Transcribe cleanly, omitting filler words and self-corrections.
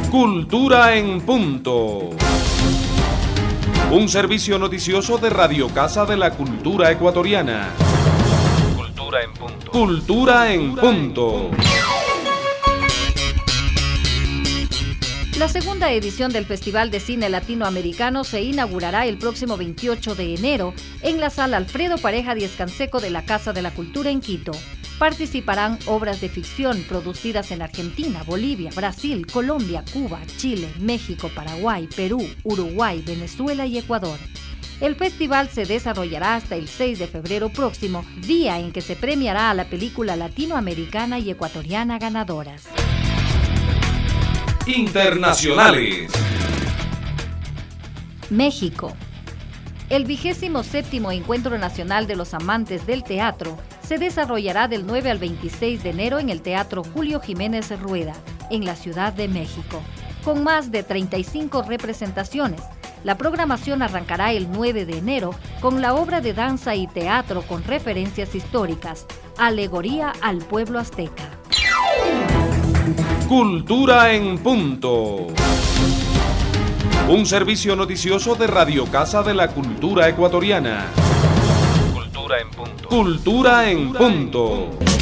Cultura en Punto. Un servicio noticioso de Radio Casa de la Cultura Ecuatoriana. Cultura en Punto. Cultura en Punto. La segunda edición del Festival de Cine Latinoamericano se inaugurará el próximo 28 de enero en la Sala Alfredo Pareja Díez Canseco de la Casa de la Cultura en Quito. Participarán obras de ficción producidas en Argentina, Bolivia, Brasil, Colombia, Cuba, Chile, México, Paraguay, Perú, Uruguay, Venezuela y Ecuador. El festival se desarrollará hasta el 6 de febrero próximo, día en que se premiará a la película latinoamericana y ecuatoriana ganadoras. Internacionales. México. El 27º Encuentro Nacional de los Amantes del Teatro se desarrollará del 9 al 26 de enero en el Teatro Julio Jiménez Rueda, en la Ciudad de México, con más de 35 representaciones. La programación arrancará el 9 de enero con la obra de danza y teatro con referencias históricas, Alegoría al pueblo azteca. Cultura en Punto. Un servicio noticioso de Radio Casa de la Cultura Ecuatoriana. Cultura en Punto. Cultura en Punto.